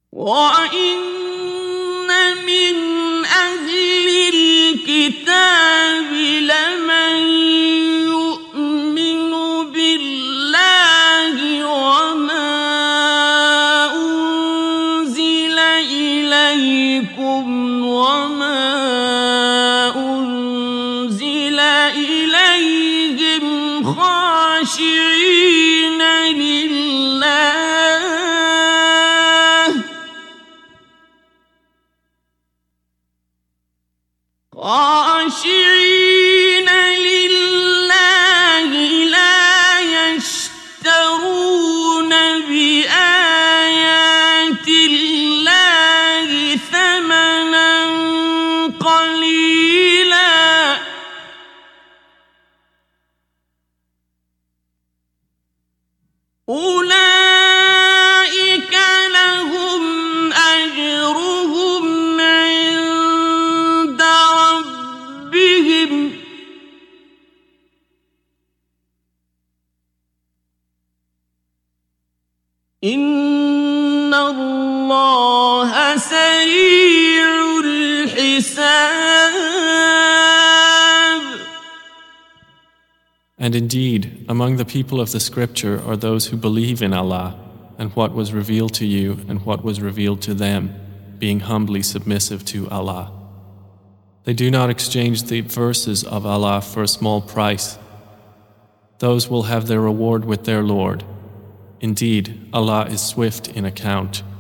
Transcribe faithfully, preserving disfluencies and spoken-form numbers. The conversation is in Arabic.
وَإِنَّ مِنْ أَهْلِ الْكِتَابِ لَمَنْ يُؤْمِنُ بِاللَّهِ وَمَا أُنْزِلَ إِلَيْكُمْ وَمَا أُنْزِلَ إِلَيْهِمْ خَاشِعِينَ لِلَّهِ خاشعين لله لا يشترون بآيات الله ثمنا قليلا أولئك لهم أجرهم عند ربهم إن الله سريع الحساب. And indeed, among the people of the scripture are those who believe in Allah and what was revealed to you and what was revealed to them, being humbly submissive to Allah. They do not exchange the verses of Allah for a small price. Those will have their reward with their Lord. Indeed, Allah is swift in account.